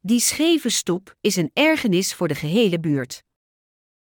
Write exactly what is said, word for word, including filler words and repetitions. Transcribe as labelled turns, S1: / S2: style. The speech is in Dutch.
S1: Die scheve stoep is een ergernis voor de gehele buurt.